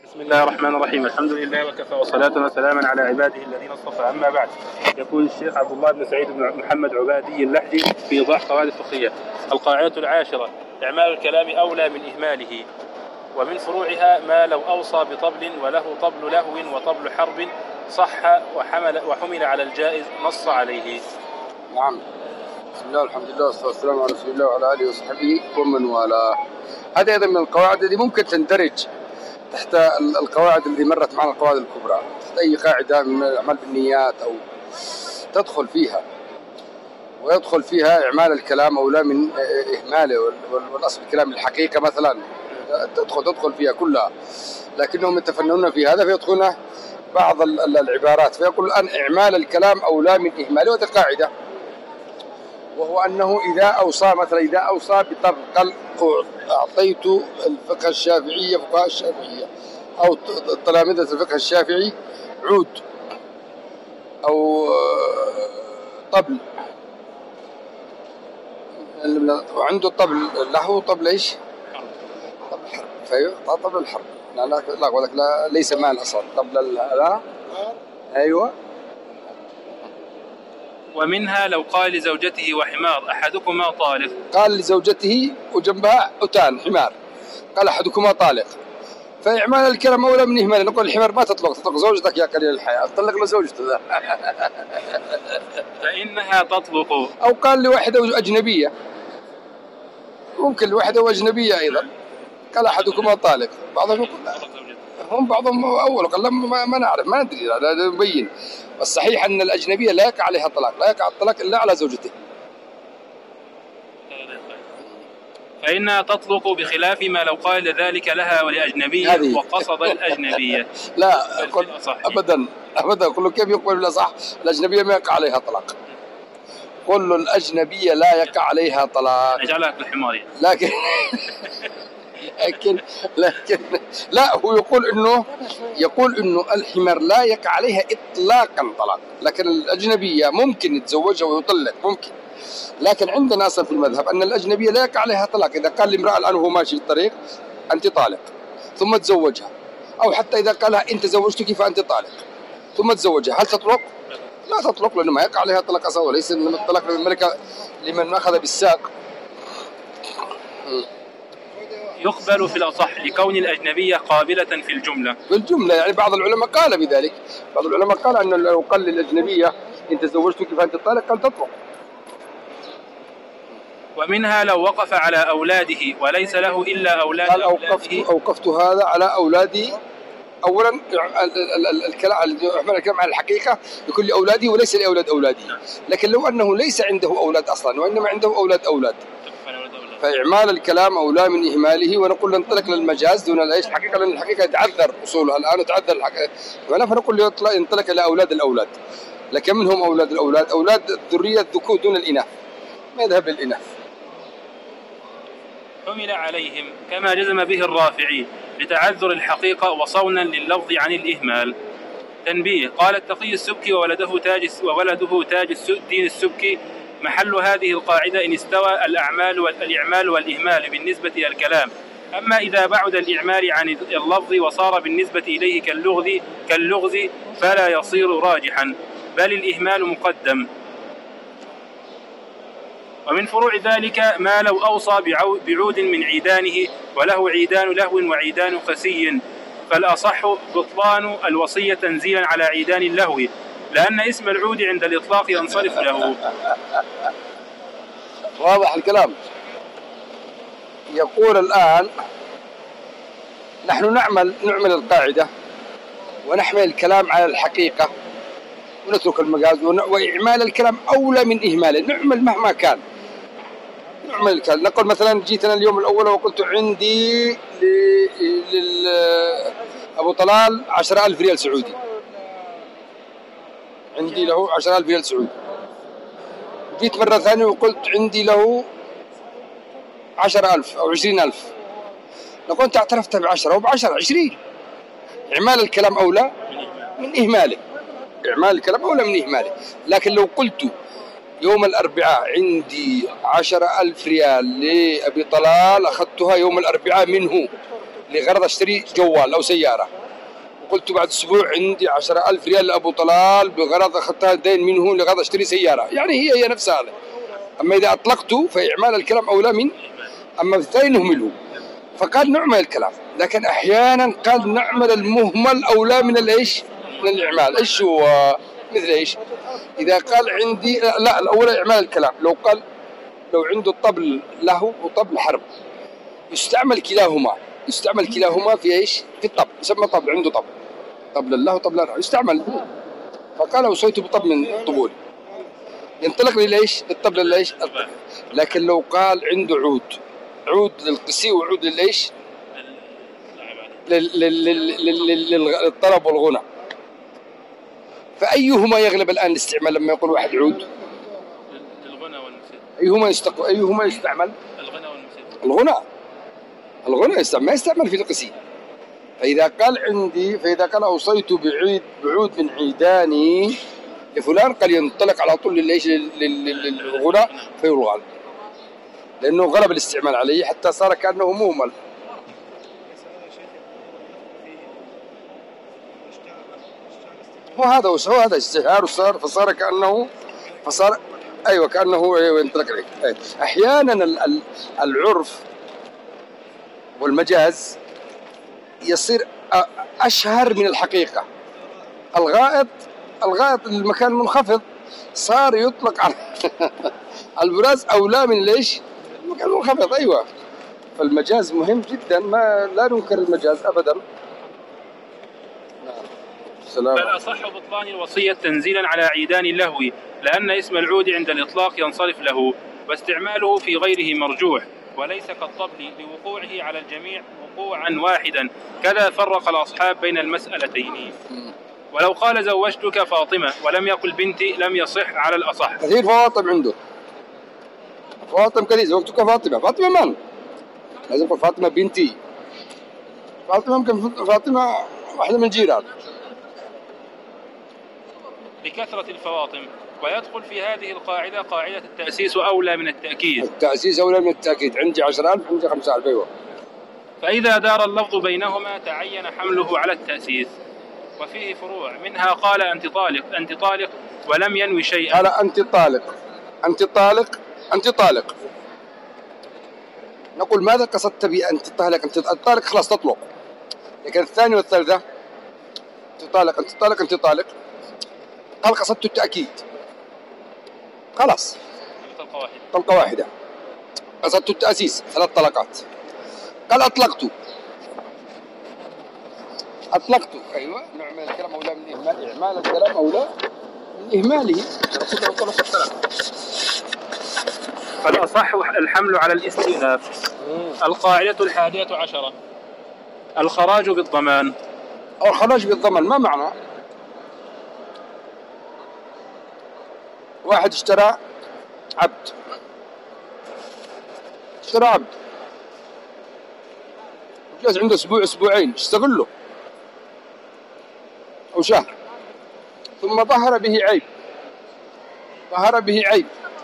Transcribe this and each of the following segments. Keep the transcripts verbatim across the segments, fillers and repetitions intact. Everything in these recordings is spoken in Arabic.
بسم الله الرحمن الرحيم. الحمد لله وكفى وصلاة وسلاما على عباده الذين اصطفى. أما بعد، يقول الشيخ عبد الله بن سعيد بن محمد عبادي اللحدي في إيضاح قواعد الفقهية: القاعدة العاشرة: إعمال الكلام أولى من إهماله، ومن فروعها ما لو أوصى بطبل وله طبل لهو وطبل حرب صح وحمل, وحمل على الجائز نص عليه. نعم. بسم الله والحمد لله والصلاة والسلام على رسول الله وعلى آله وصحبه ومن والاه. هذه أيضا من القواعد التي ممكن تندرج تحت القواعد التي مرت معنا، القواعد الكبرى، تحت أي قاعدة من الأعمال بالنيات أو تدخل فيها، ويدخل فيها إعمال الكلام أولى من إهماله، والأصل الكلام الحقيقة مثلا تدخل تدخل فيها كلها، لكنهم يتفننون في هذا فيدخلون بعض العبارات، فيقول الآن إعمال الكلام أولى من إهماله. وهذه قاعدة، وهو أنه إذا أوصى مثلا إذا أوصى بطبل، قال أعطيت الفقه الشافعية فقهاء الشافعية أو تلامذة الفقه الشافعي عود أو طبل، وعنده طبل له طبل إيش؟ طبل الحرب. فيعطى طبل الحرب. لا لا لا, لا ليس مال أصلا طبل لا. أيوة. ومنها لو قال لزوجته وحمار أحدكما طالق، قال لزوجته وجنبها أتان حمار، قال أحدكما طالق، فإعمال الكلام أولى من إهمال. نقول الحمار ما تطلق، تطلق زوجتك يا قليل الحياة، طلق له زوجته ذا. فإنها تطلق. أو قال لواحدة أجنبية، ممكن لواحدة أجنبية أيضا، قال أحدكما طالق، بعضهم يقول هم بعضهم أول قال ما, ما نعرف ما ندري لا نبين، والصحيح أن الأجنبية لا يقع عليها طلاق، لا يقع الطلاق إلا على زوجته. فإنها تطلق بخلاف ما لو قال ذلك لها ولأجنبية وقصد الأجنبية. لا أبدا أبدا، قل له كيف يقول بالأصح الأجنبية ما يقع عليها طلاق، قل له الأجنبية لا يقع عليها طلاق، نجعلها كالحمار. لكن لكن لكن لا، هو يقول انه يقول انه الحمار لا يقع عليها اطلاقا طلاق، لكن الاجنبيه ممكن يتزوجها ويطلق ممكن، لكن عندنا اصلا في المذهب ان الاجنبيه لا يقع عليها طلاق. اذا قال لامراه الان وهو ماشي في الطريق انت طالق ثم تزوجها، او حتى اذا قال لها انت زوجتك فانت طالق ثم تزوجها، هل تطلق؟ لا تطلق، لانه ما يقع عليها طلاق اصلا، وليس الطلاق للملكه لمن اخذ بالساق. يقبل في الأصح لكون الأجنبية قابلة في الجملة. في الجملة يعني بعض العلماء قال بذلك، بعض العلماء قال أنه لو قال للأجنبية إن تزوجتك فأنت طالق قال تطلق. ومنها لو وقف على أولاده وليس له إلا أولاد قال أوقفت, أوقفت هذا على أولادي. أولا الكلام الكلام على الحقيقة يكون لأولادي وليس لأولاد أولادي، لكن لو أنه ليس عنده أولاد أصلا وإنما عنده أولاد أولاد فإعمال الكلام أولى من إهماله. ونقول ننطلق للمجاز دون الإيش الحقيقة، لأن الحقيقة يتعذر أصولها الآن يتعذر الحقيقة، فنقول ينطلق إلى أولاد الأولاد. لكن منهم أولاد الأولاد؟ أولاد الذرية الذكور دون الإناث، ما يذهب للإناث. حمل عليهم كما جزم به الرافعي لتعذر الحقيقة وصونا لللفظ عن الإهمال. تنبيه: قال التقي السبكي وولده تاج وولده تاج الدين السبكي: محل هذه القاعدة إن استوى الأعمال والإعمال والإهمال بالنسبة إلى الكلام، أما إذا بعد الإعمال عن اللفظ وصار بالنسبة إليه كاللغز كاللغز فلا يصير راجحا، بل الإهمال مقدم. ومن فروع ذلك ما لو أوصى بعود من عيدانه وله عيدان لهو وعيدان خسي، فالأصح بطلان الوصية تنزيلا على عيدان اللهو، لأن اسم العود عند الإطلاق ينصرف له. واضح الكلام. يقول الآن نحن نعمل نعمل القاعدة ونحمل الكلام على الحقيقة ونترك المجاز، وإعمال الكلام أولى من إهماله. نعمل مهما كان، نعمل الكلام. نقول مثلا جيتنا اليوم الأول وقلت عندي لأبو طلال عشرة ألف ريال سعودي، عندي له عشرة ألف ريال سعودي. جيت مرة ثانية وقلت عندي له عشرة ألف أو عشرين ألف، نقول أنت اعترفت بعشرة وبعشرة عشرين. إعمال الكلام أولى من إهماله، إعمال الكلام أولى من إهماله. لكن لو قلت يوم الأربعاء عندي عشرة ألف ريال لأبي طلال أخذتها يوم الأربعاء منه لغرض أشتري جوال أو سيارة، قلت بعد أسبوع عندي عشرة ألف ريال لأبو طلال بغرض أخذتها دين منه لغرض أشتري سيارة، يعني هي هي نفس هذا. أما إذا أطلقته فإعمال الكلام أولى من، أما الثاني نهمله. فقال نعمل الكلام، لكن أحيانا قال نعمل المهمل أولى من الإيش؟ من الإعمال. إيش هو؟ مثل إيش؟ إذا قال عندي لا الأولى إعمال الكلام. لو قال لو عنده طبل له وطبل حرب يستعمل كلاهما، يستعمل كلاهما في إيش؟ في الطبل، يسمى طبل، عنده طبل، طبل له وطبل له يستعمل. فقال أوصيت بطبل من طبولي، ينطلق لي ليش؟ للطبل ليش؟ لكن لو قال عنده عود، عود للقسي وعود للإيش؟ للطرب والغنى، فأيهما يغلب الآن الاستعمال لما يقول واحد عود؟ الغنى والموسيقى. أيهما يستق... أيهما يستعمل؟ الغنى والموسيقى. الغنى، الغنى يستعمل، ما يستعمل في القسي. فإذا قال عندي، فإذا قال أوصيت بعيد بعود من عيداني لفلان، قال ينطلق على طول للإيش؟ للغنى فيلغى، لأنه غلب الاستعمال عليه حتى صار كأنه مهمل. هو هذا هو هذا اشتهار صار، فصار كأنه فصار أيوة كأنه ينطلق عليه. أحيانا العرف والمجاز يصير أشهر من الحقيقة. الغائط الغائط المكان منخفض صار يطلق على البراز أولى من ليش؟ المكان منخفض. أيوة، فالمجاز مهم جدا، ما لا ننكر المجاز أبدا. فالأصح بطلان الوصية تنزيلا على عيدان اللهو، لأن اسم العود عند الإطلاق ينصرف له، واستعماله في غيره مرجوح، وليس كالطبل لوقوعه على الجميع وقوعا واحدا. كذا فرق الأصحاب بين المسألتين. ولو قال زوجتك فاطمة ولم يقل بنتي لم يصح على الأصح. كثير فواطم عنده، فواطم كثير. زوجتك فاطمة، فاطمة من؟ لازم يقول فاطمة بنتي. فاطمة ممكن فاطمة واحدة من الجيران. بكثرة الفواطم. ويدخل في هذه القاعدة قاعدة التأسيس أولى من التأكيد. التأسيس أولى من التأكيد. عندي عشرة ألف، عندي خمسة آلاف. أيوة. فإذا دار اللفظ بينهما تعين حمله على التأسيس. وفيه فروع، منها قال أنت طالق، أنت طالق ولم ينوي شيئا. قال أنت طالق، أنت طالق، أنت طالق. نقول ماذا قصدت بأنت طالق؟ أنت طالق خلاص تطلق. لكن الثاني والثالثة أنت طالق، أنت طالق، أنت طالق، قال قصدت التأكيد، خلاص طلقة واحدة، طلقة واحدة. قصدت التأسيس، ثلاث طلقات. قال أطلقت، أطلقت. أيوة، نوع من الكلام أولى من إهمال، إعمال الكلام أولى من إهماله. فالأصح الحمل على الاستئناف. القاعدة الحادية عشرة الخراج بالضمان. أو الخراج بالضمان ما معنى؟ واحد اشترى عبد، اشترى عبد جلس عنده أسبوع أسبوعين اشتغل له أو شهر، ثم ظهر به عيب، ظهر به عيب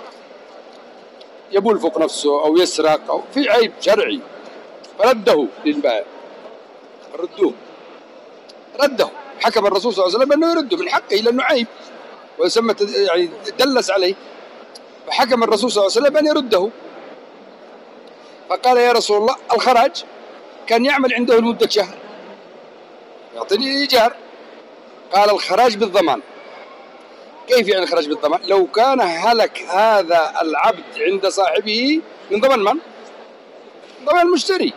يبول فوق نفسه أو يسرق أو في عيب شرعي، فرده للبائع، ردوه، رده. حكم الرسول صلى الله عليه وسلم أنه يرده من حقه لأنه عيب ويسمى يعني دلس عليه، فحكم الرسول صلى الله عليه وسلم أن يرده. فقال يا رسول الله الخراج، كان يعمل عنده لمدة شهر يعطيني إيجار. قال الخراج بالضمان. كيف يعني الخراج بالضمان؟ لو كان هلك هذا العبد عند صاحبه من ضمن من؟ ضمن المشتري.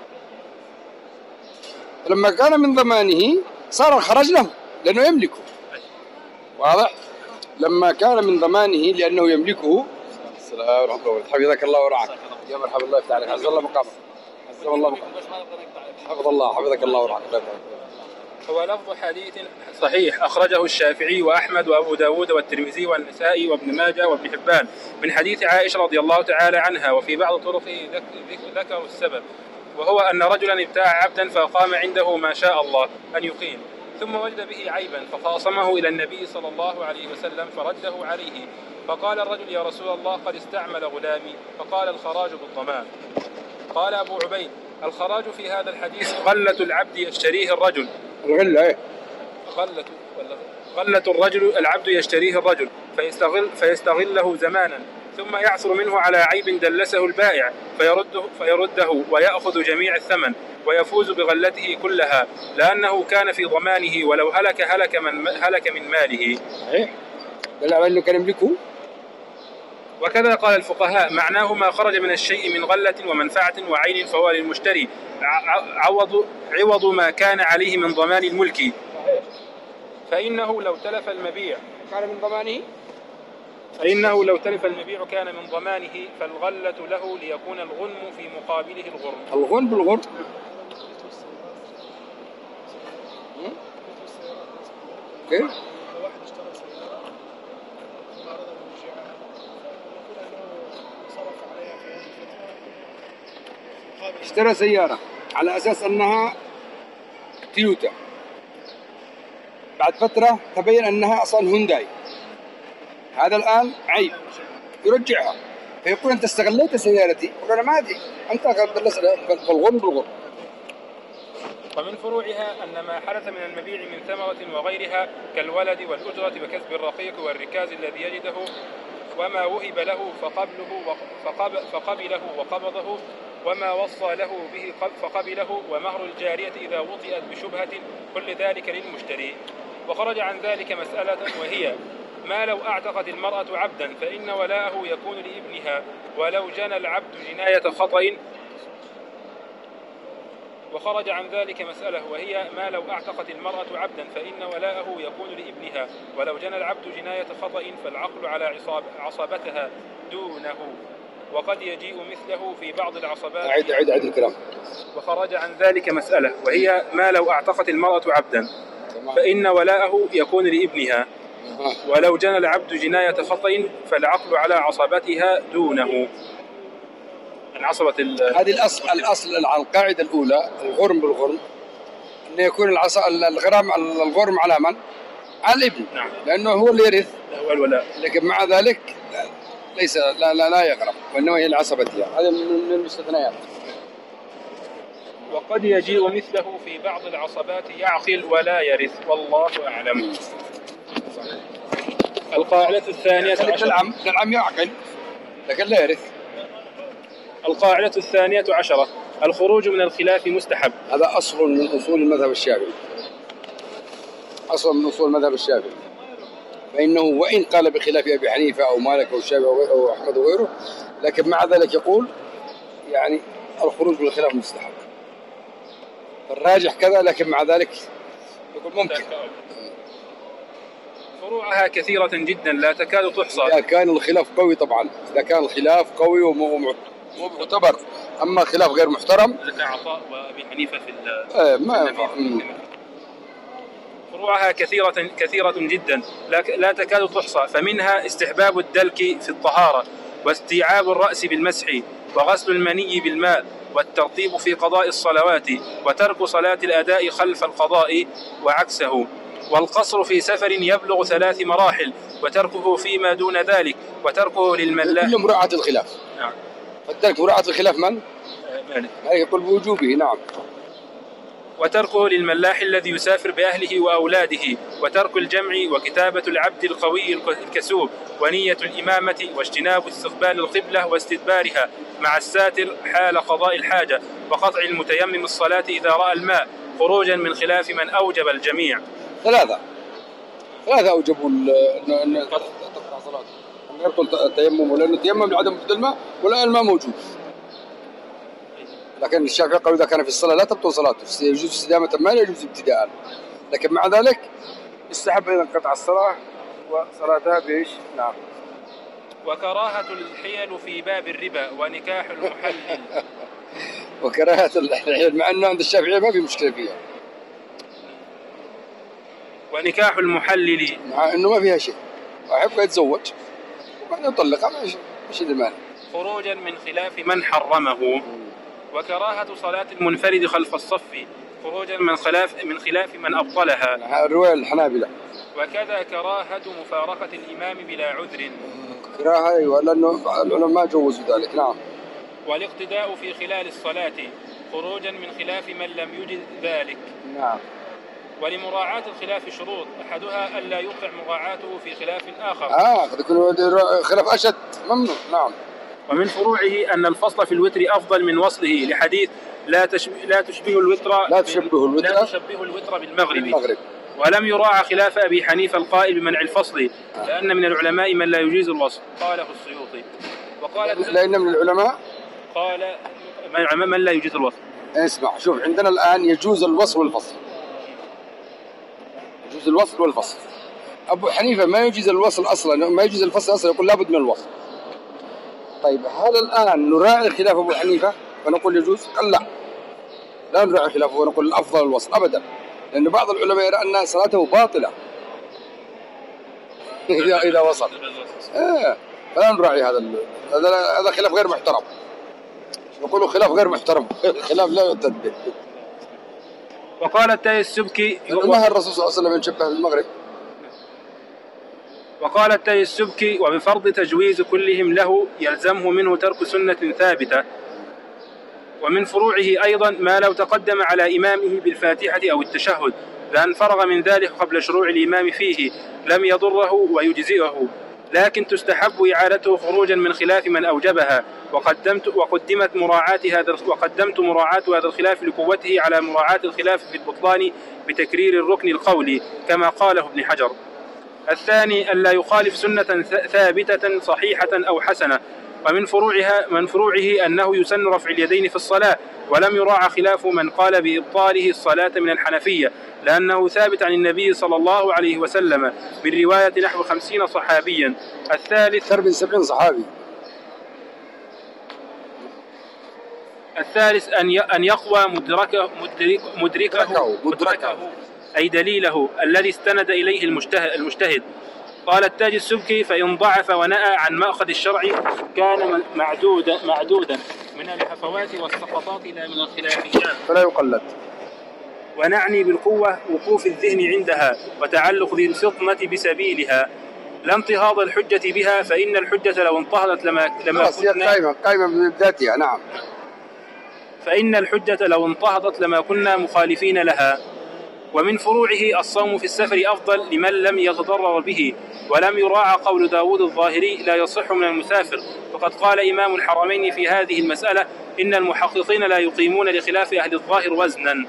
لما كان من ضمانه صار الخراج له لأنه يملكه. واضح؟ لما كان من ضمانه لأنه يملكه. السلام ورحمة الله. حفظك الله ورعاك. يا مرحبا، الله يفتح عليك. حفظ الله مقامك. حفظ الله مقامك. حفظ الله، حفظك الله ورعاك. هو لفظ حديث صحيح أخرجه الشافعي وأحمد وأبو داود والترمذي والنسائي وابن ماجه وابن حبان من حديث عائشة رضي الله تعالى عنها، وفي بعض طرقه ذكروا السبب، وهو أن رجلا ابتاع عبدا فقام عنده ما شاء الله أن يقيم، ثم وجد به عيبا فخاصمه إلى النبي صلى الله عليه وسلم فرده عليه. فقال الرجل يا رسول الله قد استعمل غلامي، فقال الخراج بالضمان. قال أبو عبيد الخراج في هذا الحديث غلة العبد يشتريه الرجل. الغلة إيه؟ غلة غلة الرجل العبد يشتريه الرجل فيستغل فيستغله زمانا ثم يعثر منه على عيب دلسه البائع فيرده, فيرده ويأخذ جميع الثمن ويفوز بغلته كلها لأنه كان في ضمانه ولو هلك هلك من هلك من ماله. إيه؟ بل أنه كان يملكه. وكذا قال الفقهاء معناه ما خرج من الشيء من غلة ومنفعة وعين فهو للمشتري عوض عوض ما كان عليه من ضمان الملك. فإنه لو تلف المبيع كان من ضمانه فإنه لو تلف المبيع كان من ضمانه فالغلة له ليكون الغنم في مقابله الغرم. الغنم بالغرم. كيف؟ اشترى سيارة على أساس أنها تويوتا، بعد فترة تبين أنها أصلا هونداي، هذا الآن عيب يرجعها فيقول أنت استغليت سيارتي، يقول أنا ما أدري أنت بالغرم بالغرم. ومن فروعها أن ما حدث من المبيع من ثمرة وغيرها كالولد والأجرة وكسب الرقيق والركاز الذي يجده وما وهب له فقبله فقبله وقبضه وما وصى له به فقبله ومهر الجارية إذا وطئت بشبهة كل ذلك للمشتري. وخرج عن ذلك مسألة وهي ما لو أعتقت المرأة عبدا فإن ولاءه يكون لابنها ولو جنى العبد جناية خطأ. وخرج عن ذلك مسألة وهي ما لو أعتقت المرأة عبدا فإن ولاءه يكون لابنها ولو جنى العبد جناية خطأ فالعقل على عصاب عصبتها دونه وقد يجيء مثله في بعض العصبات. أعيد أعيد أعيد الكلام. وخرج عن ذلك مسألة وهي ما لو أعتقت المرأة عبدا فإن ولاءه يكون لابنها ولو جنى العبد جناية خطأ فالعقل على عصبتها دونه. العصبة هذه الأصل الأصل القاعدة الأولى الغرم بالغرم أن يكون العص الغرام الغرم على من؟ على الابن. نعم. لأنه هو اللي يرث. هو الولاء. لكن مع ذلك ليس لا لا لا يغرم وإنما هي العصبتها. هذا من المستثنيات. وقد يجيء مثله في بعض العصبات يعقل ولا يرث والله أعلم. القاعدة الثانية عشرة. العم العم يعقل لكن لا يرث. القاعدة الثانية عشرة الخروج من الخلاف مستحب. هذا أصل من أصول المذهب الشافعي. أصل من أصول المذهب الشافعي. فإنه وإن قال بخلاف أبي حنيفة أو مالك أو الشافعي أو أحمد وغيره لكن مع ذلك يقول يعني الخروج من الخلاف مستحب. الراجح كذا لكن مع ذلك يقول ممكن. فروعها كثيرة جدا لا تكاد تحصى. إذا كان الخلاف قوي طبعا، إذا كان الخلاف قوي ومعتبر، أما خلاف غير محترم. ذكر عطاء وأبي حنيفة في آه ما ينفع. فروعها كثيرة كثيرة جدا لا تكاد تحصى، فمنها استحباب الدلك في الطهارة واستيعاب الرأس بالمسح وغسل المني بالماء والترطيب في قضاء الصلوات وترك صلاة الأداء خلف القضاء وعكسه والقصر في سفر يبلغ ثلاث مراحل وتركه فيما دون ذلك وتركه للملاح. كل مراعاة الخلاف. نعم. فالدلك مراعاة الخلاف من؟ مالك. يقول بوجوبه. نعم. وتركه للملاح الذي يسافر بأهله وأولاده وترك الجمع وكتابة العبد القوي الكسوب ونية الإمامة واجتناب استقبال القبلة واستدبارها مع الساتر حال قضاء الحاجة وقطع المتيمم الصلاة إذا رأى الماء خروجا من خلاف من أوجب الجميع. ثلاثة ثلاثة أوجبوا أن تقطع صلاة أن يبطل التيمم لأنه التيمم لعدم وجود الماء والآن الماء موجود. لكن الشافعي قال إذا كان في الصلاة لا تبطل صلاته، يجوز استدامة ما لا يجوز ابتداء. لكن مع ذلك يستحب أيضا قطع الصلاة وصلاتها بإيش؟ نعم. وكراهة الحيل في باب الربا ونكاح المحلل. وكراهة الحيل مع أنه عند الشافعي ما في مشكلة فيها. ونكاح المحلل مع أنه ما فيها شيء، أحب يتزوج وبعدين يطلقها مش المانع. خروجا من خلاف من حرمه. وكراهة صلاة المنفرد خلف الصف خروجا من خلاف من خلاف من أبطلها. الرواية الحنابلة. وكذا كراهة مفارقة الإمام بلا عذر. كراهة أيوة لأنه العلماء جوزوا ذلك. نعم. والاقتداء في خلال الصلاة خروجا من خلاف من لم يجد ذلك. نعم. ولمراعاة الخلاف شروط، أحدها ألا يوقع مراعاته في خلاف آخر. آه قد يكون خلاف أشد ممنوع. نعم. ومن فروعه أن الفصل في الوتر أفضل من وصله، لحديث لا تشبه لا تشبه الوتر لا تشبه الوتر لا تشبه الوتر بالمغرب. المغرب. ولم يراعى خلاف أبي حنيفة القائل بمنع الفصل، لأن من العلماء من لا يجيز الوصل، قاله السيوطي. وقال لأن من العلماء قال من لا يجيز الوصل. اسمع شوف، عندنا الآن يجوز الوصل والفصل، يجوز الوصل والفصل. أبو حنيفة ما يجوز الوصل أصلا، ما يجوز الفصل أصلا، يقول لابد من الوصل. طيب هل الآن نراعي خلاف أبو حنيفة ونقول يجوز؟ قال لا، لا نراعي خلافه ونقول الأفضل الوصل أبدا، لأن بعض العلماء يرى أن صلاته باطلة إذا إذا وصل. آه فلا نراعي هذا هذا هذا خلاف غير محترم، نقول خلاف غير محترم، خلاف لا يعتد به. وقال التاي السبكي ما الرسول صلى الله عليه وسلم يشبه بالمغرب. وقال التاي السبكي وبفرض تجويز كلهم له يلزمه منه ترك سنة ثابتة. ومن فروعه أيضا ما لو تقدم على إمامه بالفاتحة أو التشهد لأن فرغ من ذلك قبل شروع الإمام فيه لم يضره ويجزئه، لكن تستحب إعادته خروجا من خلاف من أوجبها. وقدمت وقدمت مراعاة هذا وقدمت مراعاة هذا الخلاف لقوته على مراعاة الخلاف في البطلان بتكرير الركن القولي كما قاله ابن حجر. الثاني ألا يخالف سنة ثابتة صحيحة أو حسنة. ومن فروعها من فروعه أنه يسن رفع اليدين في الصلاة، ولم يراعى خلاف من قال بإبطاله الصلاة من الحنفية، لأنه ثابت عن النبي صلى الله عليه وسلم من رواية نحو خمسين صحابيا. الثالث أكثر من سبعين صحابي. الثالث أن أن يقوى مدركه مدرك مدركه, مدركه, مدركه أي دليله الذي استند إليه المجتهد. قال التاج السبكي فإن ضعف ونأى عن مأخذ الشرع كان معدودا معدودا من الهفوات والسقطات إلى من الخلافيات فلا يقلد. ونعني بالقوة وقوف الذهن عندها وتعلق ذي الفطنة بسبيلها لا انتهاض الحجة بها، فإن الحجة لو انتهضت لما لما كنا قائمة قائمة بذاتها. نعم. فإن الحجة لو انتهضت لما كنا مخالفين لها. ومن فروعه الصوم في السفر أفضل لمن لم يتضرر به، ولم يراعى قول داود الظاهري لا يصح من المسافر، فقد قال إمام الحرمين في هذه المسألة إن المحققين لا يقيمون لخلاف أهل الظاهر وزنا.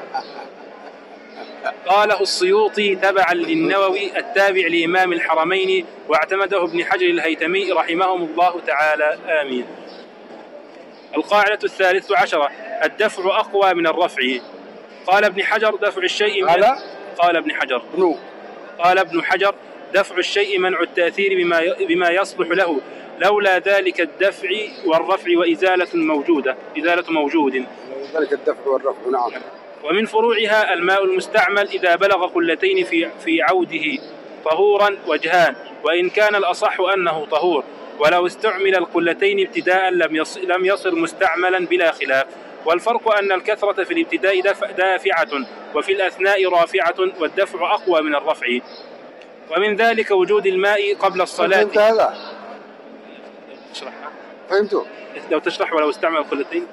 قاله السيوطي تبعا للنووي التابع لإمام الحرمين، واعتمده ابن حجر الهيثمي رحمهم الله تعالى آمين. القاعدة الثالثة عشرة الدفع أقوى من الرفع. قال ابن حجر دفع الشيء من قال ابن حجر نو. قال ابن حجر دفع الشيء منع التأثير بما بما يصلح له، لولا ذلك الدفع والرفع وإزالة موجودة إزالة موجود ذلك الدفع والرفع. نعم. ومن فروعها الماء المستعمل إذا بلغ قلتين في في عوده طهورا وجهان، وإن كان الأصح أنه طهور، ولو استعمل القلتين ابتداء لم يصل لم يصل مستعملا بلا خلاف. والفرق أن الكثرة في الابتداء دافعة وفي الأثناء رافعة، والدفع أقوى من الرفع. ومن ذلك وجود الماء قبل الصلاة. فهمت هذا؟ تشرحها؟ فهمته؟ لو تشرح ولو استعمل القلتين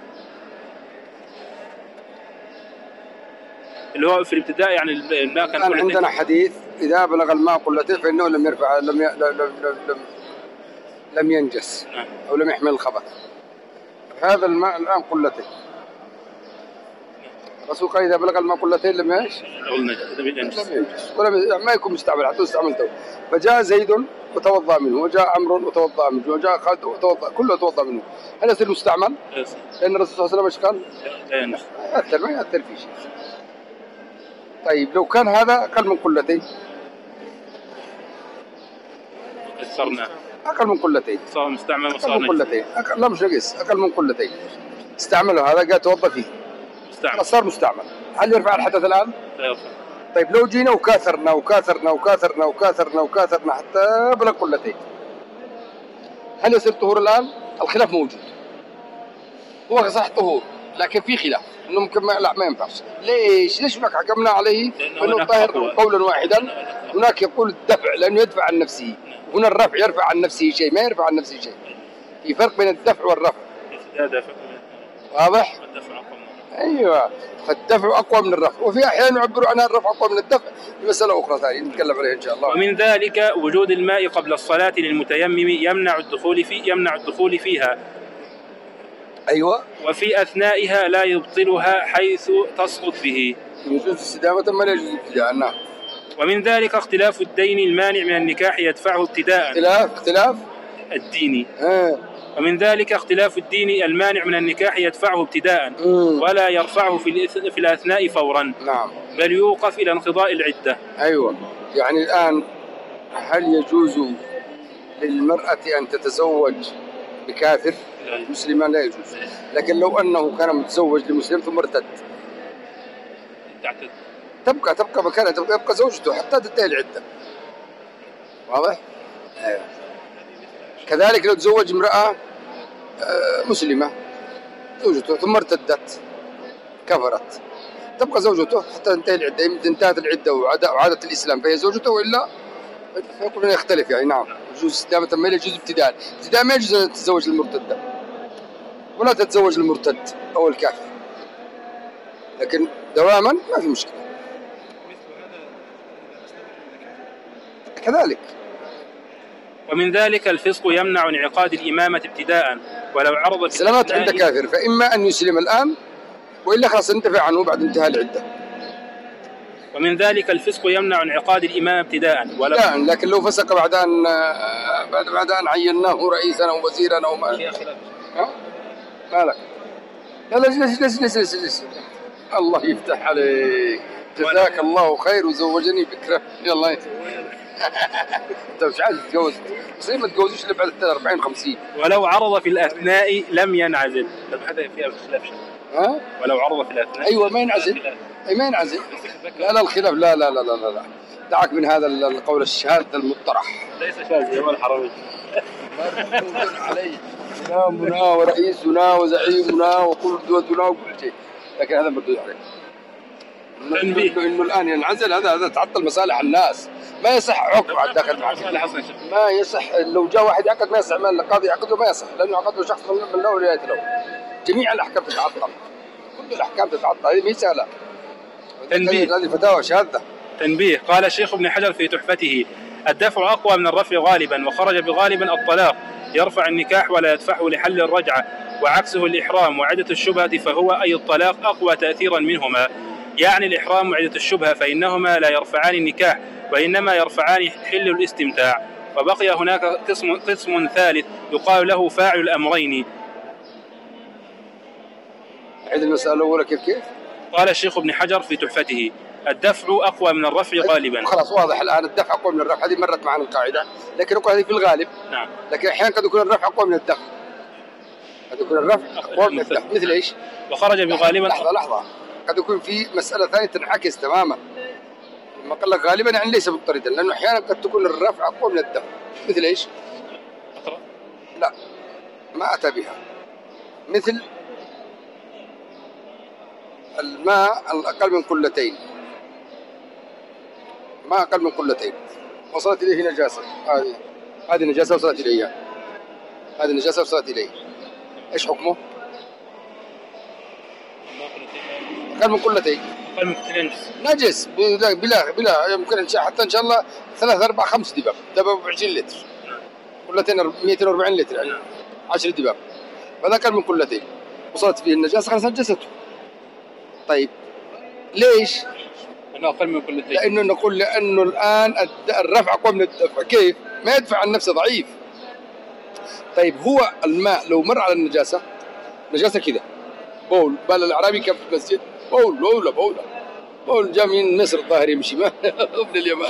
اللي هو في الابتداء يعني الماء كان قلتين. عندنا حديث إذا بلغ الماء قلتين فإنه لم يرفع لم ي... لم لم لم, لم ينجس أو لم يحمل الخبث. هذا الماء الآن قلتين. الرسول قال إذا بلغ الماء قلتين لم ايش؟ لم ينجس ولم ما يكون مستعمل حتى استعملته. فجاء زيد وتوضأ منه، وجاء عمرو وتوضأ منه، وجاء خالد وتوضأ، كله توضأ منه. هل يصير مستعمل؟ لأن الرسول صلى الله عليه وسلم ايش قال؟ لا ينجس. يأثر ما يأثر في شيء. طيب لو كان هذا أقل من قلتين؟ كسرنا. أقل من قلتين. صار مستعمل وصار نجس. أقل من قلتين. أقل لا مش نجس، أقل من قلتين. استعمله هذا قال توضأ فيه. مستعمل. صار مستعمل. هل يرفع الحدث الآن؟ لا يرفع. طيب لو جينا وكاثرنا وكاثرنا وكاثرنا وكاثرنا وكاثرنا حتى بلغ قلتين، هل يصير طهور الآن؟ الخلاف موجود. هو صح طهور، لكن في خلاف انه ممكن ما لا ما ينفعش. ليش؟ ليش هناك حكمنا عليه انه طاهر قولا واحدا؟ هناك يقول الدفع لانه يدفع عن نفسه، هنا الرفع يرفع عن نفسه شيء، ما يرفع عن نفسه شيء. في فرق بين الدفع والرفع. واضح؟ ايوه، فالدفع اقوى من الرفع، وفي احيان يعبروا عنها الرفع اقوى من الدفع، مساله اخرى ثانيه نتكلم عليها ان شاء الله. ومن ذلك وجود الماء قبل الصلاة للمتيمم يمنع الدخول في يمنع الدخول فيها. ايوه. وفي اثنائها لا يبطلها حيث تسقط به. يجوز استدامة ما لا يجوز ابتداء. نعم. ومن ذلك اختلاف الدين المانع من النكاح يدفعه ابتداء. اختلاف اختلاف الدين. آه. ومن ذلك اختلاف الدين المانع من النكاح يدفعه ابتداء مم. ولا يرفعه في في الأثناء فورا. نعم. بل يوقف إلى انقضاء العدة. أيوة. يعني الآن هل يجوز للمرأة أن تتزوج بكافر مسلما؟ لا يجوز. لكن لو أنه كان متزوج لمسلم ثم ارتد تعتد تبقى تبقى مكانها، تبقى يبقى زوجته حتى تنتهي العدة. واضح؟ أيوة. كذلك لو تزوج امرأة مسلمة زوجته ثم ارتدت كفرت تبقى زوجته حتى تنتهي العدة. إذا انتهت العدة وعادت الإسلام فهي زوجته، وإلا فيقولون يختلف. يعني نعم يجوز استدامة ما يجوز ابتداء. ابتداء ما يجوز أن تتزوج المرتدة ولا تتزوج المرتد أو الكافر، لكن دواما ما في مشكلة. كذلك. ومن ذلك الفسق يمنع انعقاد الإمامة ابتداء ولو عرض سلامات عند كافر، فإما أن يسلم الآن وإلا خلاص انتفع عنه بعد انتهاء العدة. ومن ذلك الفسق يمنع انعقاد الإمامة ابتداء ولو لا، لكن لو فسق بعد أن بعد بعد أن عيناه رئيسا أو وزيرا أو ما ها؟ ما لك. لا لا جلس جلس جلس جلس جلس. الله يفتح عليك، جزاك الله خير وزوجني بكرة. يلا انت مش عايز تتجوز، بصير ما تتجوزوش الا بعد أربعين خمسين. ولو عرض في الاثناء لم ينعزل. طب هذا فيها خلاف شيء. ها؟ ولو عرض في الاثناء ايوه ما ينعزل. اي ما ينعزل. لا لا الخلاف لا لا لا لا لا, لا. دعك من هذا القول الشاذ المطرح. ليس شاذ ولا حرامي. علي إمامنا ورئيسنا وزعيمنا وقدوتنا وكل شيء، لكن هذا مردود عليه. تنبيه انه الان ينعزل، هذا هذا تعطل مصالح الناس. ما يصح عقد على الداخل ما يصح. لو جاء واحد يعقد ما يصح، ما القاضي يعقده ما يصح، لانه عقده شخص من له ولاية له. جميع الاحكام تتعطل، كل الاحكام تتعطل، هذه ما سهله. تنبيه. هذه فتاوى شاذه. تنبيه. قال الشيخ ابن حجر في تحفته: الدفع اقوى من الرفع غالبا، وخرج بغالبا الطلاق يرفع النكاح ولا يدفعه لحل الرجعه، وعكسه الإحرام وعدة الشبهة فهو أي الطلاق أقوى تأثيرا منهما. يعني الإحرام وعدة الشبهة فإنهما لا يرفعان النكاح وإنما يرفعان حل الاستمتاع. وبقي هناك قسم, قسم ثالث يقال له فاعل الأمرين. عيد المسألة الأولى كيف كيف؟ قال الشيخ ابن حجر في تحفته: الدفع أقوى من الرفع غالبا. خلاص واضح الآن، الدفع أقوى من الرفع، هذه مرت معنا القاعدة، لكن نقول هذه في الغالب. نعم. لكن أحيانا قد يكون الرفع أقوى من الدفع. قد يكون الرفع أقوى من الدفع. مثل إيش؟ وخرج بغالبا. لحظة لحظة، قد يكون في مسألة ثانية تنعكس تماما. لما قال لك غالبا يعني ليس مضطردا، لأنه أحيانا قد تكون الرفع أقوى من الدفع. مثل إيش؟ أقرأ؟ لا ما أتى بها. مثل الماء الأقل من قلتين، ما أقل من قلتين وصلت إليه نجاسة، هذه هذه نجاسة وصلت إليها، هذه نجاسة وصلت إليه، إيش حكمه؟ أقل من قلتين. أقل من قلتين نجس بلا بلا بلا يمكن حتى إن شاء الله ثلاث أربع خمس دباب، دباب بعشرين لتر، قلتين مئتين وأربعين لتر يعني عشر دباب، فهذا أقل من قلتين وصلت فيه النجاسة خلاص نجسته. طيب ليش؟ أنه أقل من قلتين. لأنه نقول لأنه الآن الرفع أقوى من الدفع، كيف؟ ما يدفع عن نفسه ضعيف. طيب هو الماء لو مر على النجاسة، نجاسة كذا بول، بال الأعرابي كان في المسجد بول بول بول بول جاء من مصر الظاهر يمشي ما ابن اليمن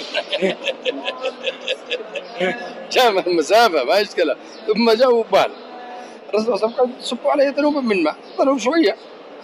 جاء مسافة ما يشكله، ثم جاءوا بال الرسول صلى الله عليه وسلم قال صبوا عليه ذنوبا من ماء، ظلوا شوية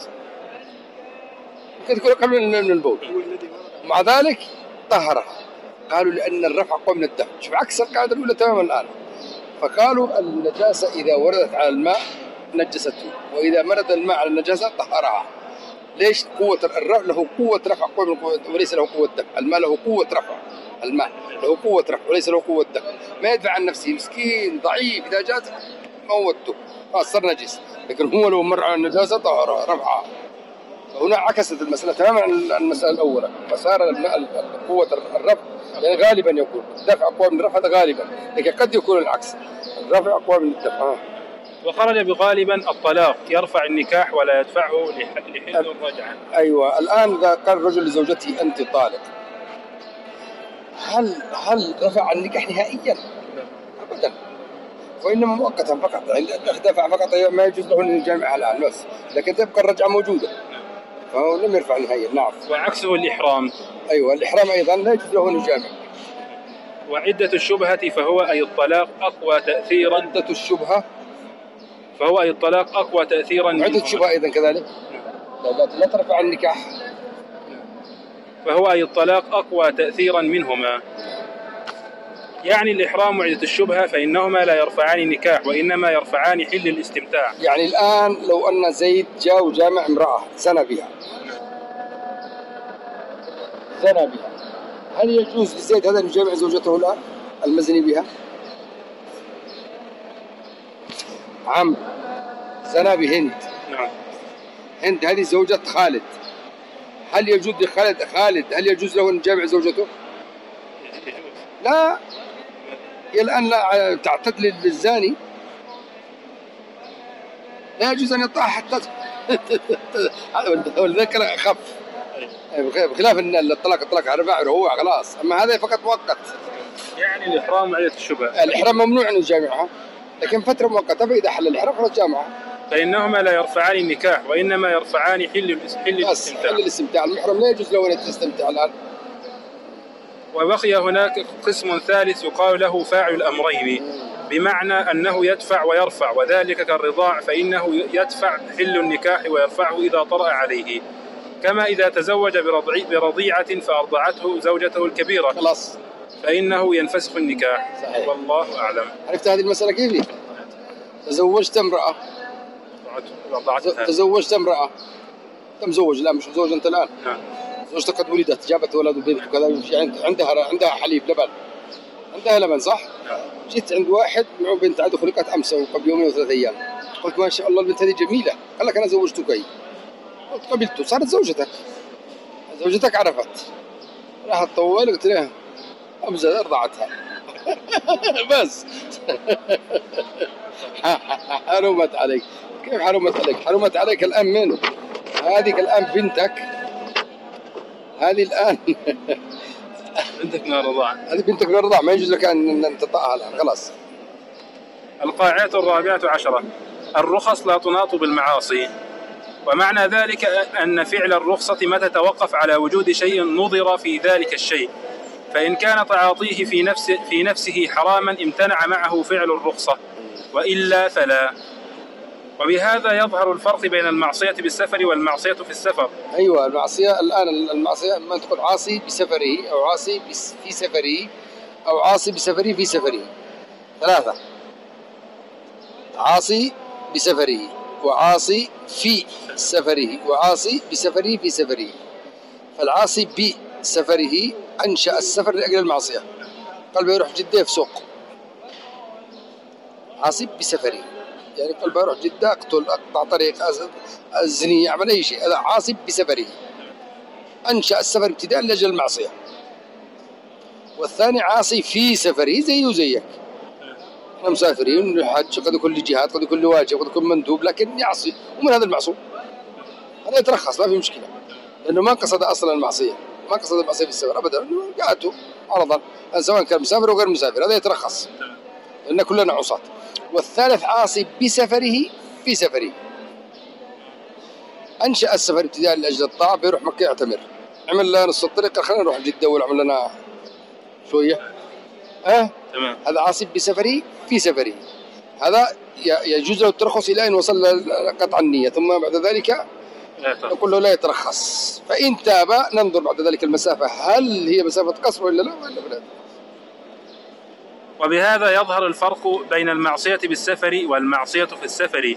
تكون أقل من البول، مع ذلك طهرها. قالوا لأن الرفع أقوى من الدفع. شوف عكس القاعدة الأولى تماما الآن. فقالوا النجاسة إذا وردت على الماء نجسته، وإذا مرد الماء على النجاسة طهرها. ليش؟ قوة الرفع له قوة رفع أقوى من قوة، وليس له قوة دفع. الماء له قوة رفع، الماء له قوة رفع وليس له قوة دفع. ما يدفع عن نفسه، مسكين ضعيف، إذا جاءت موته خلاص صار نجس. لكن هو لو مر على النجاسة طهرها رفعها. هنا عكست المسألة تماما عن المسألة الأولى، فصار قوة الرفع يعني غالبا يكون الدفع أقوى من الرفع، هذا غالبا، لكن قد يكون العكس، الرفع أقوى من الدفع. وخرج بغالبا الطلاق يرفع النكاح ولا يدفعه لحل الرجعة. أيوة. الآن إذا قال الرجل لزوجته أنت طالق، هل هل رفع النكاح نهائيا؟ أبدا، وإنما مؤقتا فقط، دفع فقط، ما يجوز له أن يجامعها الآن بس، لكن تبقى الرجعة موجودة، فهو لم يرفع نهائيا. نعم. وعكسه الإحرام. أيوة، الإحرام أيضا لا يجوز له أن يجامع. وعدة الشبهة فهو أي الطلاق أقوى تأثيرا. عدة الشبهة فهو أي الطلاق أقوى تأثيرا. عدة الشبهة أيضا كذلك لا, لا, لا ترفع النكاح. فهو أي الطلاق أقوى تأثيرا منهما، يعني الإحرام وعدة الشبهة فإنهما لا يرفعان النكاح وإنما يرفعان حل الاستمتاع. يعني الآن لو أن زيد جاء وجامع امرأة زنى بها زنى بها هل يجوز لزيد هذا أن يجامع زوجته الآن المزني بها؟ عم زنى بهند. نعم. هند هذه زوجة خالد، هل يجوز لخالد خالد هل يجوز له أن يجامع زوجته؟ لا، هي الآن لا تعتد للزاني، لا يجوز أن يطاع حتى ولذلك أخف، بخلاف أن الطلاق الطلاق أربع هو خلاص، أما هذا فقط مؤقت. يعني الإحرام وعدة الشبهة، الإحرام ممنوع أن يجامعها، لكن فترة مؤقتة، فإذا حل الإحرام خلاص جامعها. فإنهما لا يرفعان النكاح وإنما يرفعان حل حل الاستمتاع. حل الاستمتاع، المحرم لا يجوز له أن يستمتع الآن. وبقي هناك قسم ثالث يقال له فاعل الأمرين، بمعنى أنه يدفع ويرفع، وذلك كالرضاع فإنه يدفع حل النكاح ويرفعه إذا طرأ عليه، كما إذا تزوج برضيعة فأرضعته زوجته الكبيرة خلاص فإنه ينفسخ النكاح. صحيح. والله أعلم. عرفت هذه المسألة كيف؟ تزوجت امرأة تزوجت امرأة تمزوج، لا مش مزوج أنت الآن. نعم. زوجتك قد ولدت، جابت ولد وبنت وكذا، عندها عندها حليب لبن، عندها لبن صح؟ نعم. جيت عند واحد معه بنت عاد خلقت أمس وقبل يومين وثلاث أيام، قلت ما شاء الله البنت هذه جميلة، قال لك أنا زوجتك هي، قلت قبلته، صارت زوجتك. زوجتك عرفت، راحت طوال قلت لها أمزة أرضعتها بس حرمت عليك. كيف حرمت عليك؟ حرمت عليك الآن من هذه الآن بنتك، هذه الآن بنتك من الرضاعة، هذه بنتك من الرضاعة، ما يجوز لك أن تطأها الآن خلاص. القاعدة الرابعة عشرة: الرخص لا تناط بالمعاصي. ومعنى ذلك أن فعل الرخصة متى توقف على وجود شيء نظر في ذلك الشيء، فإن كان تعاطيه في نفسه, في نفسه حراما امتنع معه فعل الرخصة، وإلا فلا. وبهذا يظهر الفرق بين المعصية بالسفر والمعصية في السفر. أيوة، المعصية الآن المعصية ما تقول عاصي بسفره أو عاصي في سفره أو عاصي بسفره في سفره، ثلاثة: عاصي بسفره وعاصي في سفره وعاصي بسفره في سفره. فالعاصي بسفره أنشأ السفر لأجل المعصية، قلبه يروح جدة في سوق، عاصي بسفره يعني قلبه يروح جدة، أقتل، أقطع طريق، أزني، يعمل أي شيء، هذا عاصي بسفره، أنشأ السفر ابتداء لأجل المعصية. والثاني عاصي في سفره زيه وزيك، احنا مسافرين للحج، قد يكون لجهاد، قد يكون لواجب، قد يكون مندوب، لكن يعصي ومن هذا المعصوم، هذا يترخص ما في مشكلة، لأنه ما قصد أصلا المعصية، ما قصد المعصية في السفر أبدا، أنه جاءته عرضا سواء كان مسافر أو غير مسافر، هذا يترخص لأن كلنا عصاة. والثالث عاصي بسفره في سفره، أنشأ السفر ابتداء لأجل الطاعة، بيروح مكة يعتمر، عمل لنا نص الطريق، خلينا نروح جدة وعمل لنا شوية، أه؟ تمام. هذا عاصي بسفره في سفره، هذا يجوز له الترخص إلى أن وصل قطع النية، ثم بعد ذلك نقول له لا يترخص. فإن تاب ننظر بعد ذلك المسافة هل هي مسافة قصر ولا لا ولا لا. وبهذا يظهر الفرق بين المعصية بالسفر والمعصية في السفر.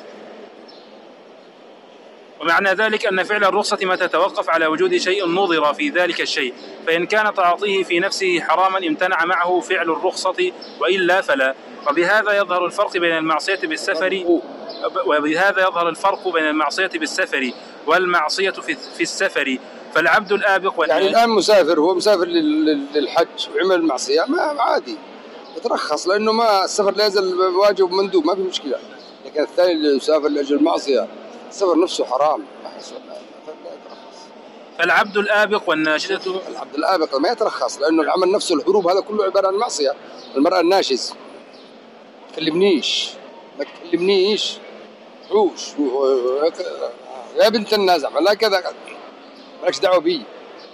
ومعنى ذلك أن فعل الرخصة متى توقف على وجود شيء نظر في ذلك الشيء، فإن كان تعاطيه في نفسه حراما امتنع معه فعل الرخصة، وإلا فلا. وبهذا يظهر الفرق بين المعصية بالسفر وبهذا يظهر الفرق بين المعصية بالسفر والمعصية في السفر. فالعبد الآبق يعني الآن مسافر، هو مسافر للحج وعمل معصية ما عادي يترخص، لأنه ما السفر لا يزال واجب ومندوب ما في مشكلة. لكن الثاني اللي يسافر لأجل المعصية السفر نفسه حرام لا يترخص. فالعبد الآبق والناشزة، العبد الآبق ما يترخص لأنه العمل نفسه الهروب هذا كله عبارة عن معصية. المرأة الناشز ما تكلمنيش ما تكلمنيش حوش يا بنت الناس لا كذا مالكش دعوة بي،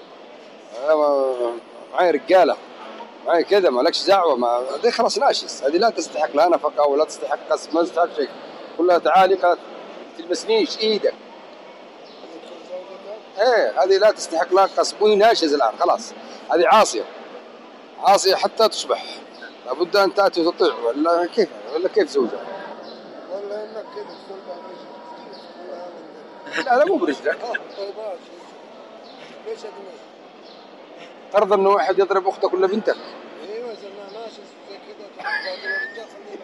معي رجالة معي كذا مالكش دعوة. ما هذه خلاص ناشز، هذه لا تستحق لا نفقة ولا تستحق قسم ما تستحق شيء، كلها تعالي قالت تلمسنيش ايدك. ايه هذه لا تستحق لا قسم وهي ناشز الآن خلاص، هذه عاصية عاصية حتى تصبح، لابد أن تأتي وتطيع ولا كيف ولا كيف زوجها؟ والله إنك كذا لا لا مو برجلك. ترضى إنه واحد يضرب أختك ولا بنتك؟ ايوه زلنا ناشز زي كذا الرجال خليه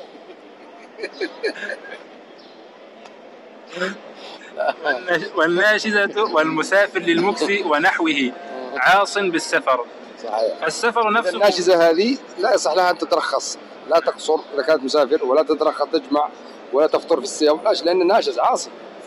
العنوان ده. والناشزة والمسافر للمكس ونحوه عاص بالسفر. صحيح. السفر نفسه الناشزة هذه لا يصح لها أن تترخص، لا تقصر إذا كانت مسافر ولا تترخص تجمع ولا تفطر في الصيام، لأن الناشز عاصي.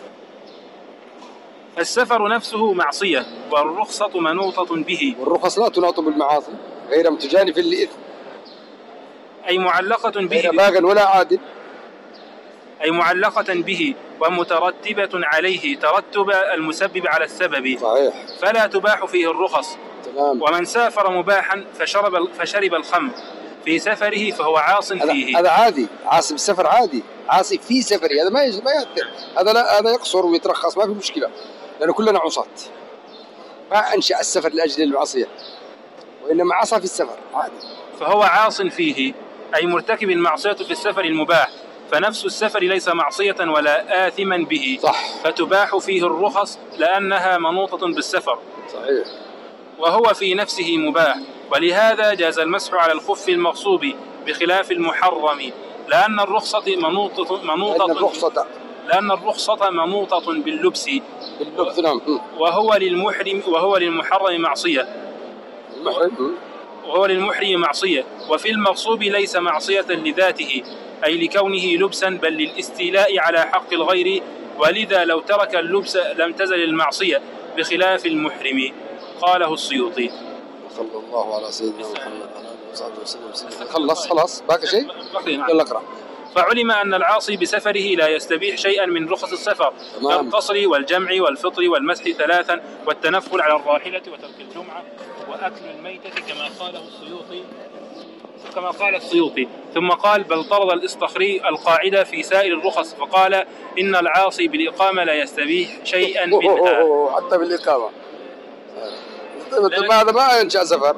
السفر نفسه معصية والرخصة منوطة به، والرخص لا تناط بالمعاصي غير متجانف لإثم، أي معلقة به غير باغ ولا عادل، أي معلقة به ومترتبة عليه ترتب المسبب على السبب. صحيح. فلا تباح فيه الرخص. تمام. ومن سافر مباحا فشرب فشرب الخمر في سفره فهو عاص فيه. هذا عادي، عاصي بالسفر عادي، عاصي في سفره، هذا ما يجوز ما يأثر، هذا لا هذا يقصر ويترخص ما في مشكلة، لأنه كلنا عصاة. ما أنشأ السفر لأجل المعصية، وإنما عصى في السفر عادي. فهو عاص فيه أي مرتكب المعصية في السفر المباح، فنفس السفر ليس معصية ولا آثما به. صح. فتباح فيه الرخص لأنها منوطة بالسفر. صحيح. وهو في نفسه مباح، ولهذا جاز المسح على الخف المغصوب بخلاف المحرم، لأن الرخصة منوطة منوطة لأن الرخصة لأن الرخصة منوطة باللبس. باللبس نعم. وهو للمحرم وهو للمحرم معصية. المحرم وهو للمحرم معصية، وفي المغصوب ليس معصية لذاته أي لكونه لبسا، بل للاستيلاء على حق الغير، ولذا لو ترك اللبس لم تزل المعصية بخلاف المحرم. قاله السيوطي. صلى الله على سيدنا محمد وعلى آله وصحبه وسلم. خلص خلاص باقي شيء؟ يلا اقرأ. فعلم أن العاصي بسفره لا يستبيح شيئا من رخص السفر كالقصر والجمع والفطر والمسح ثلاثا والتنفل على الراحلة وترك الجمعة وأكل الميتة كما قاله السيوطي كما قال السيوطي. ثم قال بل طرد الإصطخري القاعدة في سائر الرخص فقال إن العاصي بالإقامة لا يستبيح شيئا منها. حتى بالإقامة هذا ما ينشأ سفر.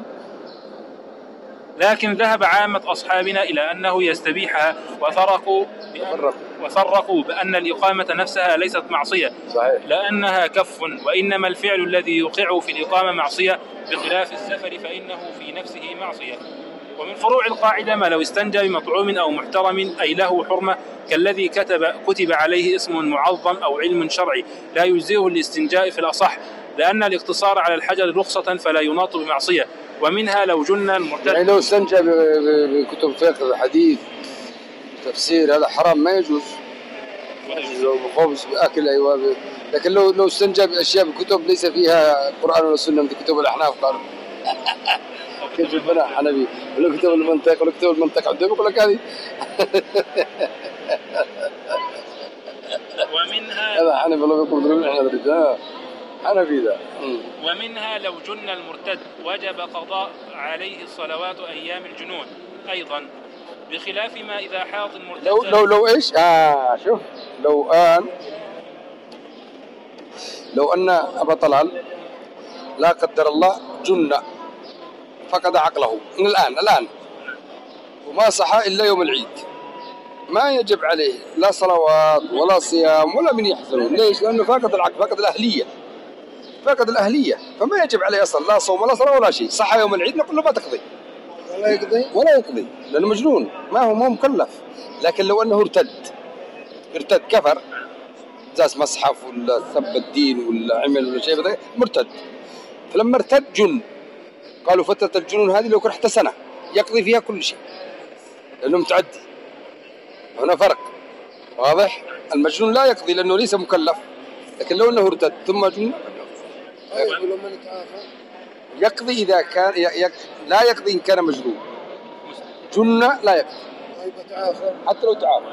لكن ذهب عامة أصحابنا إلى أنه يستبيحها وفرقوا بأن, وفرقوا بأن الإقامة نفسها ليست معصية. صحيح. لأنها كف، وإنما الفعل الذي يوقع في الإقامة معصية بخلاف السفر فإنه في نفسه معصية. ومن فروع القاعدة ما لو استنجى بمطعوم أو محترم أي له حرمة كالذي كتب, كتب عليه اسم معظم أو علم شرعي لا يجزيه الاستنجاء في الأصح، لأن الاقتصار على الحجر رخصة فلا يناط بمعصية. ومنها لو جن المرتد، يعني لو استنجى بكتب فقه حديث تفسير هذا حرام ما يجوز، لو بخبز بأكل أيوة. لكن لو لو استنجى بأشياء بكتب ليس فيها قرآن ولا سنة مثل كتب الأحناف قالوا كيف البناء حنبي ولا كتب المنطق ولا كتب المنطق عندهم يقول لك هذه ومنها هذا حنبي والله يقول احنا الرجال حنبي ذا. ومنها لو جن المرتد وجب قضاء عليه الصلوات أيام الجنون أيضا، بخلاف ما إذا حاط المرتد. لو لو لو إيش آه شوف لو آن لو أن أبا طلال لا قدر الله جن فقد عقله من الآن الآن وما صحى إلا يوم العيد ما يجب عليه لا صلوات ولا صيام ولا من يحزنون. ليش؟ لأنه فقد العقل فقد الأهلية فقد الأهلية فما يجب عليه أصلا لا صوم ولا صلاة ولا شيء. صحى يوم العيد نقول له ما تقضي ولا يقضي ولا يقضي لأنه مجنون ما هو ما هو مكلف. لكن لو أنه ارتد ارتد كفر، زاس مصحف ولا سب الدين ولا عمل ولا شيء بدأ مرتد. فلما ارتد جن، قالوا فترة الجنون هذه لو كرهت سنة يقضي فيها كل شيء لأنه متعدي. هنا فرق واضح. المجنون لا يقضي لأنه ليس مكلف، لكن لو أنه ارتد ثم جن يقضي إذا كان يق... لا يقضي إن كان مجنون. جن لا يقضي حتى لو تعافى.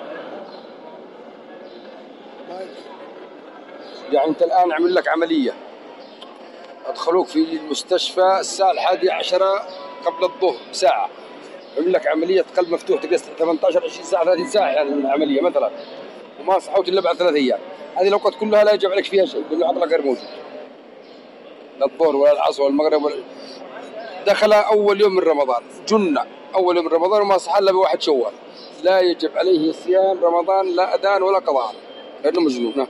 يعني أنت الآن عمل لك عملية، أدخلوك في المستشفى الساعة الحادية عشرة قبل الظهر بساعة، عمل لك عملية قلب مفتوح تقص ثمانية عشر عشرين ساعة ثلاثين ساعة يعني من العملية مثلا، وما صحوت إلا بعد ثلاث أيام. هذه الأوقات كلها لا يجب عليك فيها شيء لأنه عقلك غير موجود، لا الظهر ولا العصر ولا المغرب ولا. دخل أول يوم من رمضان جن، أول يوم من رمضان وما صح إلا بواحد شوال، لا يجب عليه صيام رمضان لا أذان ولا قضاء لأنه مجنون.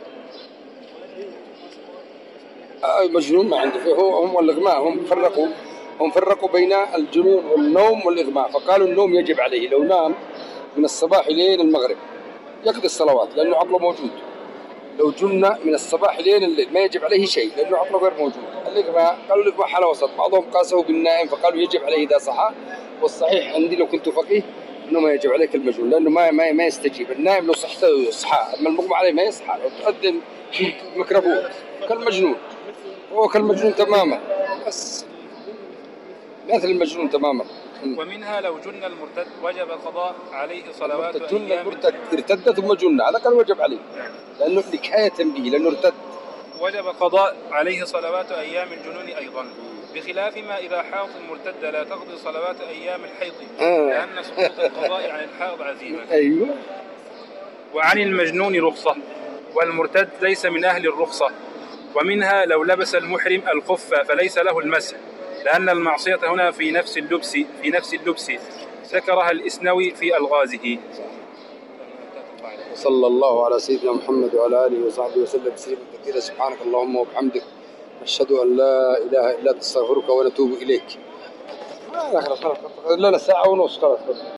مجنون ما عنده فيه. هو هم والإغماء هم فرقوا هم فرقوا بين الجنون والنوم والإغماء، فقالوا النوم يجب عليه لو نام من الصباح لين المغرب يقضي الصلوات لأنه عقله موجود. لو جن من الصباح لين الليل ما يجب عليه شيء لأنه عقله غير موجود. الإغماء قالوا الإغماء حالة وسط، بعضهم قاسوا بالنائم فقالوا يجب عليه إذا صحى، والصحيح عندي لو كنت فقيه إنه ما يجب عليك المجنون لأنه ما ما ما يستجيب. النائم لو صحته يصحى، أما المغمى عليه ما يصحى. لو تؤذن ميكروفون كالمجنون، هو كالمجنون تماما، بس مثل المجنون تماما. ومنها لو جن المرتد وجب القضاء عليه صلوات جن المرتد ارتد ثم جن، هذا كان وجب عليه لأنه نكاية به لأنه ارتد. وجب القضاء عليه صلوات أيام الجنون أيضا، بخلاف ما إذا حاض المرتد لا تقضي صلوات أيام الحيض آه. لأن سقوط القضاء عن الحائض عزيمة. أيوه. وعن المجنون رخصة، والمرتد ليس من أهل الرخصة. ومنها لو لبس المحرم الخف فليس له المسح، لأن المعصية هنا في نفس اللبس في نفس اللبس ذكرها الإسنوي في ألغازه. صلى الله على سيدنا محمد وعلى آله وصحبه وسلم تسليما كثيرا. سبحانك اللهم وبحمدك نشهد أن لا إله إلا أنت نستغفرك ونتوب إليك. لا لا ساعة ونص خلاص.